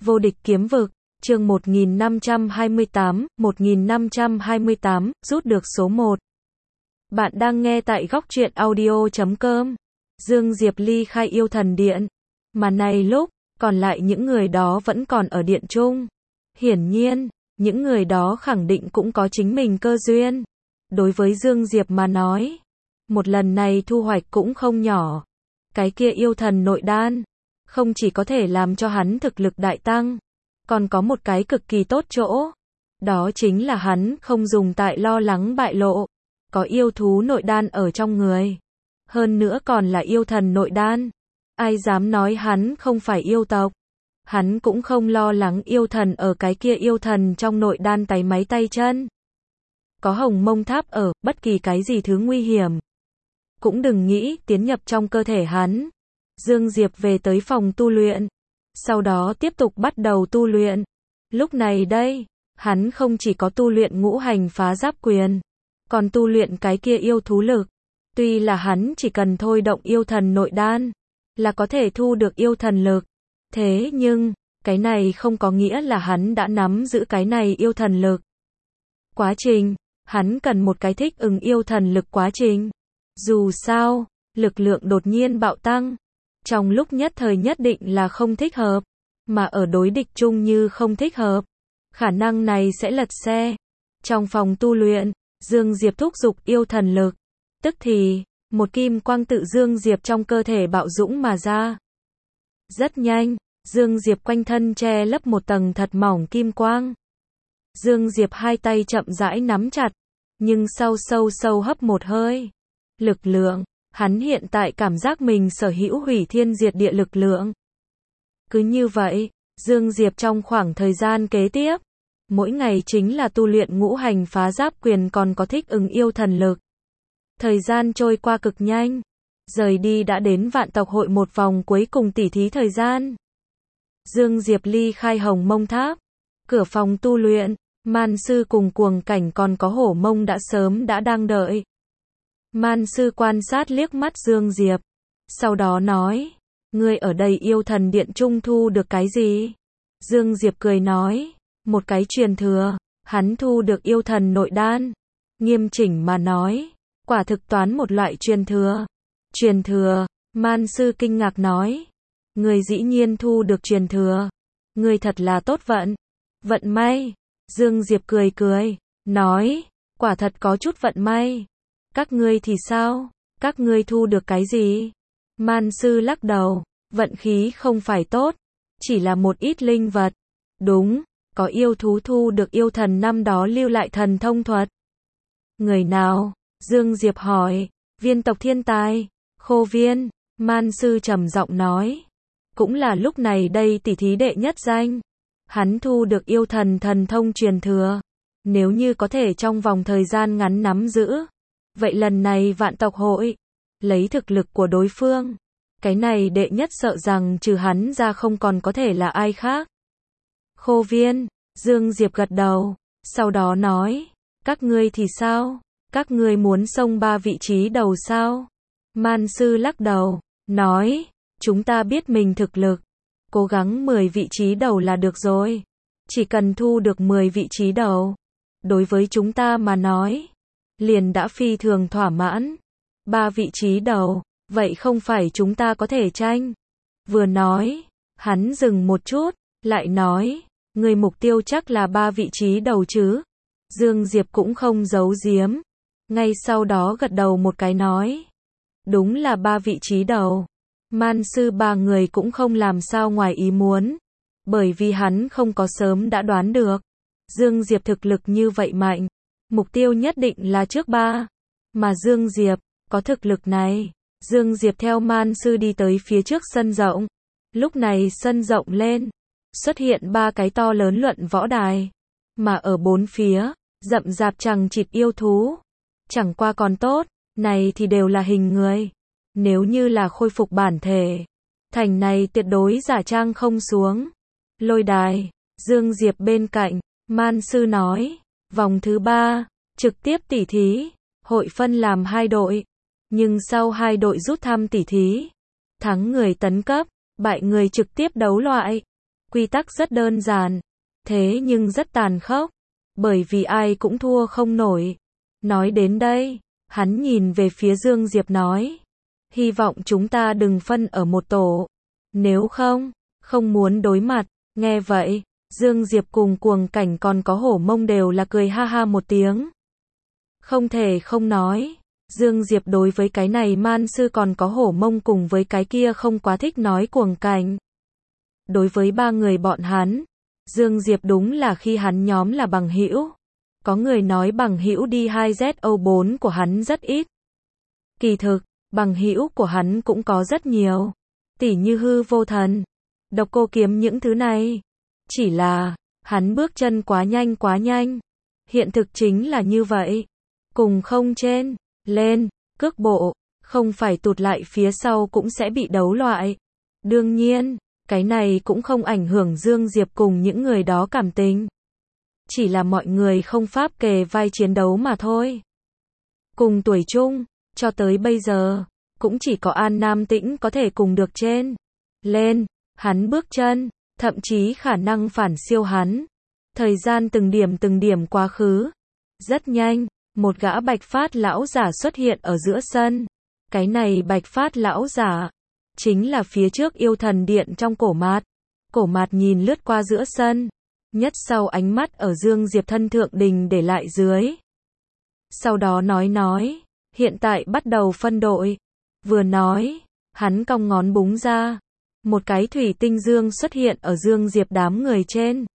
Vô địch kiếm vực, chương 1528, rút được số 1. Bạn đang nghe tại góc truyện audio.com. Dương Diệp ly khai yêu thần điện. Mà này lúc, còn lại những người đó vẫn còn ở điện chung. Hiển nhiên, những người đó khẳng định cũng có chính mình cơ duyên. Đối với Dương Diệp mà nói, một lần này thu hoạch cũng không nhỏ. Cái kia yêu thần nội đan, không chỉ có thể làm cho hắn thực lực đại tăng, còn có một cái cực kỳ tốt chỗ. Đó chính là hắn không dùng tại lo lắng bại lộ. Có yêu thú nội đan ở trong người. Hơn nữa còn là yêu thần nội đan. Ai dám nói hắn không phải yêu tộc. Hắn cũng không lo lắng yêu thần ở cái kia yêu thần trong nội đan tay máy tay chân. Có hồng mông tháp ở, bất kỳ cái gì thứ nguy hiểm cũng đừng nghĩ tiến nhập trong cơ thể hắn. Dương Diệp về tới phòng tu luyện. Sau đó tiếp tục bắt đầu tu luyện. Lúc này đây, hắn không chỉ có tu luyện ngũ hành phá giáp quyền, còn tu luyện cái kia yêu thú lực. Tuy là hắn chỉ cần thôi động yêu thần nội đan, là có thể thu được yêu thần lực. Thế nhưng, cái này không có nghĩa là hắn đã nắm giữ cái này yêu thần lực. Quá trình, hắn cần một cái thích ứng yêu thần lực quá trình. Dù sao, lực lượng đột nhiên bạo tăng. Trong lúc nhất thời nhất định là không thích hợp. Mà ở đối địch chung như không thích hợp. Khả năng này sẽ lật xe. Trong phòng tu luyện, Dương Diệp thúc giục yêu thần lực. Tức thì, một kim quang tự Dương Diệp trong cơ thể bạo dũng mà ra. Rất nhanh, Dương Diệp quanh thân che lấp một tầng thật mỏng kim quang. Dương Diệp hai tay chậm rãi nắm chặt, nhưng sâu sâu hấp một hơi. Lực lượng, hắn hiện tại cảm giác mình sở hữu hủy thiên diệt địa lực lượng. Cứ như vậy, Dương Diệp trong khoảng thời gian kế tiếp, mỗi ngày chính là tu luyện ngũ hành phá giáp quyền còn có thích ứng yêu thần lực. Thời gian trôi qua cực nhanh, rời đi đã đến vạn tộc hội một vòng cuối cùng tỉ thí thời gian. Dương Diệp ly khai hồng mông tháp, cửa phòng tu luyện, Man sư cùng cuồng cảnh còn có hổ mông đã sớm đã đang đợi. Man sư quan sát liếc mắt Dương Diệp, sau đó nói, ngươi ở đây yêu thần điện trung thu được cái gì? Dương Diệp cười nói, một cái truyền thừa, hắn thu được yêu thần nội đan. Nghiêm chỉnh mà nói, quả thực toán một loại truyền thừa. Truyền thừa, Man sư kinh ngạc nói, ngươi dĩ nhiên thu được truyền thừa. Ngươi thật là tốt vận. Vận may. Dương Diệp cười cười, nói, quả thật có chút vận may. Các ngươi thì sao? Các ngươi thu được cái gì? Man sư lắc đầu, vận khí không phải tốt, chỉ là một ít linh vật. Đúng, có yêu thú thu được yêu thần năm đó lưu lại thần thông thuật. Người nào? Dương Diệp hỏi. Viên tộc thiên tài, Khô Viên. Man sư trầm giọng nói. Cũng là lúc này đây tỷ thí đệ nhất danh. Hắn thu được yêu thần thần thông truyền thừa. Nếu như có thể trong vòng thời gian ngắn nắm giữ, vậy lần này vạn tộc hội, lấy thực lực của đối phương, cái này đệ nhất sợ rằng trừ hắn ra không còn có thể là ai khác. Khô Viên, Dương Diệp gật đầu, sau đó nói, các ngươi thì sao? Các ngươi muốn xông 3 vị trí đầu sao? Man sư lắc đầu, nói, chúng ta biết mình thực lực, cố gắng 10 vị trí đầu là được rồi. Chỉ cần thu được 10 vị trí đầu, đối với chúng ta mà nói, liền đã phi thường thỏa mãn. 3 vị trí đầu, vậy không phải chúng ta có thể tranh. Vừa nói, hắn dừng một chút, lại nói, người mục tiêu chắc là 3 vị trí đầu chứ. Dương Diệp cũng không giấu giếm, ngay sau đó gật đầu một cái nói, đúng là 3 vị trí đầu. Man sư 3 người cũng không làm sao ngoài ý muốn, bởi vì hắn không có sớm đã đoán được. Dương Diệp thực lực như vậy mạnh, mục tiêu nhất định là trước 3. Mà Dương Diệp, có thực lực này. Dương Diệp theo Man sư đi tới phía trước sân rộng. Lúc này sân rộng lên, xuất hiện 3 cái to lớn luận võ đài. Mà ở bốn phía, rậm rạp chằng chịt yêu thú. Chẳng qua còn tốt, này thì đều là hình người. Nếu như là khôi phục bản thể, thành này tuyệt đối giả trang không xuống. Lôi đài, Dương Diệp bên cạnh, Man sư nói, vòng thứ 3, trực tiếp tỉ thí, hội phân làm 2 đội, nhưng sau 2 đội rút thăm tỉ thí, thắng người tấn cấp, bại người trực tiếp đấu loại. Quy tắc rất đơn giản, thế nhưng rất tàn khốc, bởi vì ai cũng thua không nổi. Nói đến đây, hắn nhìn về phía Dương Diệp nói, hy vọng chúng ta đừng phân ở một tổ, nếu không, không muốn đối mặt. Nghe vậy, Dương Diệp cùng Cuồng Cảnh còn có Hổ Mông đều là cười ha ha một tiếng. Không thể không nói, Dương Diệp đối với cái này Man Sư còn có Hổ Mông cùng với cái kia không quá thích nói Cuồng Cảnh. Đối với ba người bọn hắn, Dương Diệp đúng là khi hắn nhóm là bằng hữu. Có người nói bằng hữu đi 2ZO4 của hắn rất ít. Kỳ thực, bằng hữu của hắn cũng có rất nhiều, tỉ như Hư Vô Thần, Độc Cô Kiếm những thứ này. Chỉ là, hắn bước chân quá nhanh. Hiện thực chính là như vậy. Cùng không trên, lên, cước bộ, không phải tụt lại phía sau cũng sẽ bị đấu loại. Đương nhiên, cái này cũng không ảnh hưởng Dương Diệp cùng những người đó cảm tình. Chỉ là mọi người không pháp kề vai chiến đấu mà thôi. Cùng tuổi chung, cho tới bây giờ, cũng chỉ có An Nam Tĩnh có thể cùng được trên, lên, hắn bước chân, thậm chí khả năng phản siêu hắn. Thời gian từng điểm quá khứ. Rất nhanh, một gã bạch phát lão giả xuất hiện ở giữa sân. Cái này bạch phát lão giả, chính là phía trước yêu thần điện trong Cổ Mạt. Cổ Mạt nhìn lướt qua giữa sân, nhất sau ánh mắt ở Dương Diệp thân thượng đình để lại dưới. Sau đó nói, hiện tại bắt đầu phân đội. Vừa nói, hắn cong ngón búng ra. Một cái thủy tinh dương xuất hiện ở Dương Diệp đám người trên.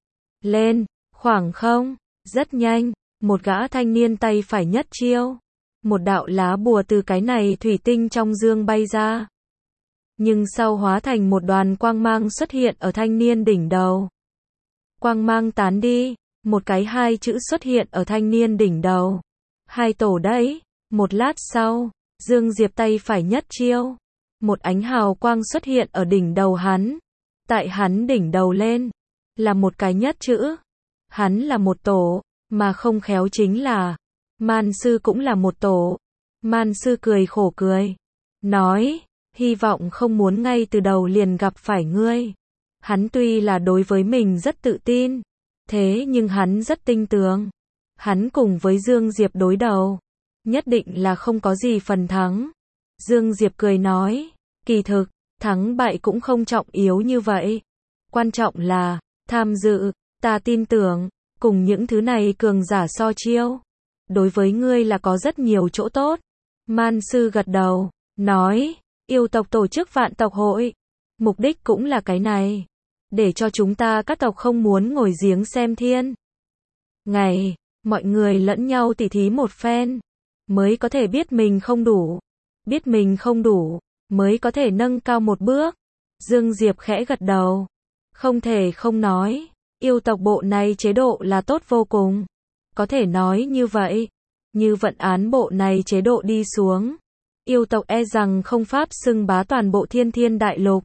Lên, khoảng không, rất nhanh, một gã thanh niên tay phải nhất chiêu. Một đạo lá bùa từ cái này thủy tinh trong dương bay ra. Nhưng sau hóa thành một đoàn quang mang xuất hiện ở thanh niên đỉnh đầu. Quang mang tán đi, một cái hai chữ xuất hiện ở thanh niên đỉnh đầu. Hai tổ đấy, một lát sau, Dương Diệp tay phải nhất chiêu. Một ánh hào quang xuất hiện ở đỉnh đầu hắn. Tại hắn đỉnh đầu lên, là một cái nhất chữ. Hắn là một tổ, mà không khéo chính là, Man Sư cũng là một tổ. Man Sư cười khổ cười, nói, hy vọng không muốn ngay từ đầu liền gặp phải ngươi. Hắn tuy là đối với mình rất tự tin, thế nhưng hắn rất tinh tường. Hắn cùng với Dương Diệp đối đầu, nhất định là không có gì phần thắng. Dương Diệp cười nói, kỳ thực, thắng bại cũng không trọng yếu như vậy. Quan trọng là, tham dự, ta tin tưởng, cùng những thứ này cường giả so chiêu. Đối với ngươi là có rất nhiều chỗ tốt. Man Sư gật đầu, nói, yêu tộc tổ chức vạn tộc hội. Mục đích cũng là cái này. Để cho chúng ta các tộc không muốn ngồi giếng xem thiên. Ngày, mọi người lẫn nhau tỉ thí một phen. Mới có thể biết mình không đủ. Biết mình không đủ, mới có thể nâng cao một bước. Dương Diệp khẽ gật đầu. Không thể không nói, yêu tộc bộ này chế độ là tốt vô cùng. Có thể nói như vậy, như vận án bộ này chế độ đi xuống, yêu tộc e rằng không pháp xưng bá toàn bộ thiên thiên đại lục.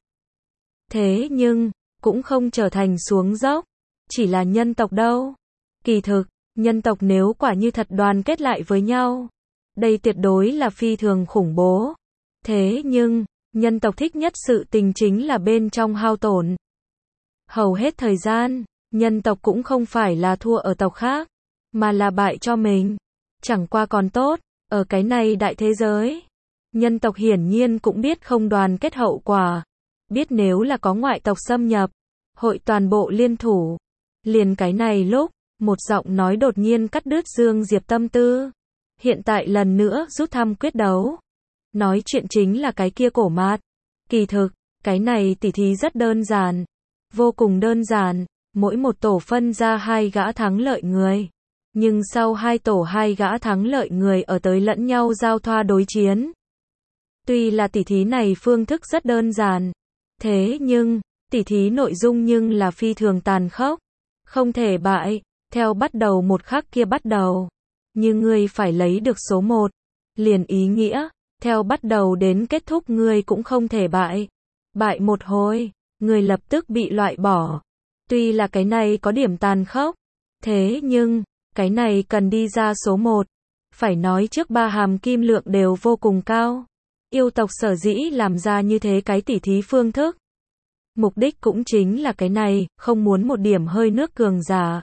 Thế nhưng, cũng không trở thành xuống dốc, chỉ là nhân tộc đâu. Kỳ thực, nhân tộc nếu quả như thật đoàn kết lại với nhau, đây tuyệt đối là phi thường khủng bố. Thế nhưng, nhân tộc thích nhất sự tình chính là bên trong hao tổn. Hầu hết thời gian, nhân tộc cũng không phải là thua ở tộc khác, mà là bại cho mình. Chẳng qua còn tốt, ở cái này đại thế giới, nhân tộc hiển nhiên cũng biết không đoàn kết hậu quả. Biết nếu là có ngoại tộc xâm nhập, hội toàn bộ liên thủ. Liền cái này lúc, một giọng nói đột nhiên cắt đứt Dương Diệp tâm tư. Hiện tại lần nữa rút thăm quyết đấu. Nói chuyện chính là cái kia Cổ Mạt. Kỳ thực, cái này tỉ thí rất đơn giản. Vô cùng đơn giản, mỗi một tổ phân ra hai gã thắng lợi người. Nhưng sau hai tổ hai gã thắng lợi người ở tới lẫn nhau giao thoa đối chiến. Tuy là tỉ thí này phương thức rất đơn giản. Thế nhưng, tỉ thí nội dung nhưng là phi thường tàn khốc. Không thể bại, theo bắt đầu một khắc kia bắt đầu. Nhưng ngươi phải lấy được số 1. Liền ý nghĩa, theo bắt đầu đến kết thúc ngươi cũng không thể bại. Bại một hồi, ngươi lập tức bị loại bỏ. Tuy là cái này có điểm tàn khốc, thế nhưng, cái này cần đi ra số 1. Phải nói trước ba hàm kim lượng đều vô cùng cao. Yêu tộc sở dĩ làm ra như thế cái tỉ thí phương thức. Mục đích cũng chính là cái này, không muốn một điểm hơi nước cường giả.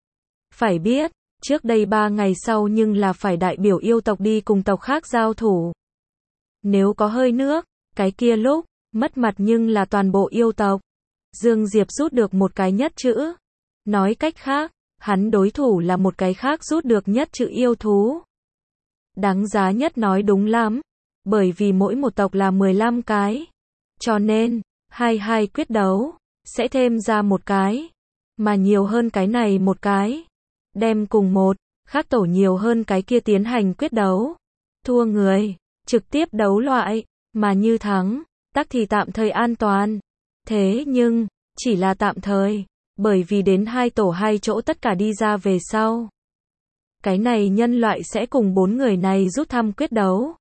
Phải biết, trước đây 3 ngày sau nhưng là phải đại biểu yêu tộc đi cùng tộc khác giao thủ. Nếu có hơi nước, cái kia lúc, mất mặt nhưng là toàn bộ yêu tộc. Dương Diệp rút được một cái nhất chữ. Nói cách khác, hắn đối thủ là một cái khác rút được nhất chữ yêu thú. Đáng giá nhất nói đúng lắm, bởi vì mỗi một tộc là 15 cái. Cho nên, 22 quyết đấu, sẽ thêm ra một cái, mà nhiều hơn cái này một cái. Đem cùng một, khác tổ nhiều hơn cái kia tiến hành quyết đấu. Thua người, trực tiếp đấu loại, mà như thắng, tắc thì tạm thời an toàn. Thế nhưng, chỉ là tạm thời, bởi vì đến 2 tổ 2 chỗ tất cả đi ra về sau. Cái này nhân loại sẽ cùng 4 người này rút thăm quyết đấu.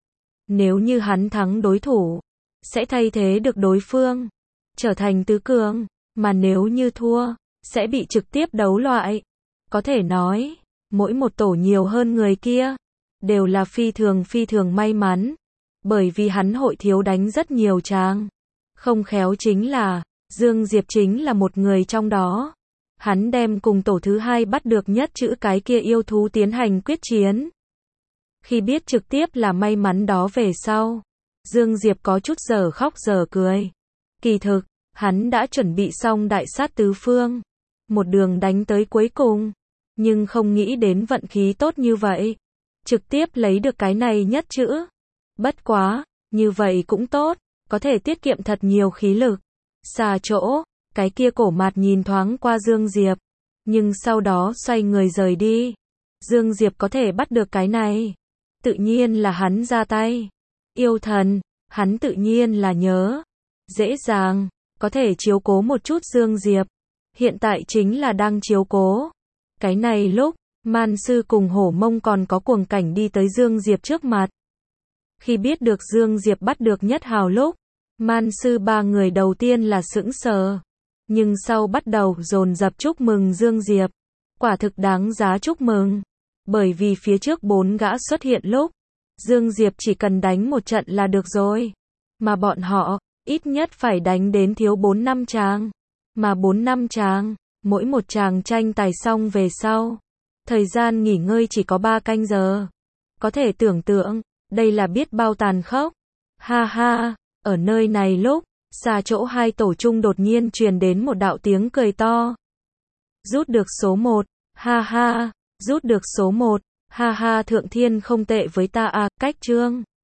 Nếu như hắn thắng đối thủ, sẽ thay thế được đối phương, trở thành tứ cường, mà nếu như thua, sẽ bị trực tiếp đấu loại. Có thể nói, mỗi một tổ nhiều hơn người kia, đều là phi thường may mắn, bởi vì hắn hội thiếu đánh rất nhiều tràng. Không khéo chính là, Dương Diệp chính là một người trong đó. Hắn đem cùng tổ thứ 2 bắt được nhất chữ cái kia yêu thú tiến hành quyết chiến. Khi biết trực tiếp là may mắn đó về sau, Dương Diệp có chút giờ khóc giờ cười. Kỳ thực, hắn đã chuẩn bị xong đại sát tứ phương, một đường đánh tới cuối cùng, nhưng không nghĩ đến vận khí tốt như vậy, trực tiếp lấy được cái này nhất chữ. Bất quá, như vậy cũng tốt, có thể tiết kiệm thật nhiều khí lực. Xa chỗ, cái kia cổ mặt nhìn thoáng qua Dương Diệp, nhưng sau đó xoay người rời đi. Dương Diệp có thể bắt được cái này, tự nhiên là hắn ra tay. Yêu thần, hắn tự nhiên là nhớ. Dễ dàng, có thể chiếu cố một chút Dương Diệp. Hiện tại chính là đang chiếu cố. Cái này lúc, Man Sư cùng Hổ Mông còn có cuồng cảnh đi tới Dương Diệp trước mặt. Khi biết được Dương Diệp bắt được nhất hào lúc, Man Sư 3 người đầu tiên là sững sờ. Nhưng sau bắt đầu dồn dập chúc mừng Dương Diệp. Quả thực đáng giá chúc mừng. Bởi vì phía trước 4 gã xuất hiện lúc, Dương Diệp chỉ cần đánh một trận là được rồi. Mà bọn họ, ít nhất phải đánh đến thiếu 4-5 tràng. Mà 4-5 tràng, mỗi một tràng tranh tài xong về sau. Thời gian nghỉ ngơi chỉ có 3 canh giờ. Có thể tưởng tượng, đây là biết bao tàn khốc. Ha ha, ở nơi này lúc, xa chỗ 2 tổ chung đột nhiên truyền đến một đạo tiếng cười to. Rút được số 1, ha ha, rút được số 1, ha ha, Thượng Thiên không tệ với ta à, cách chương.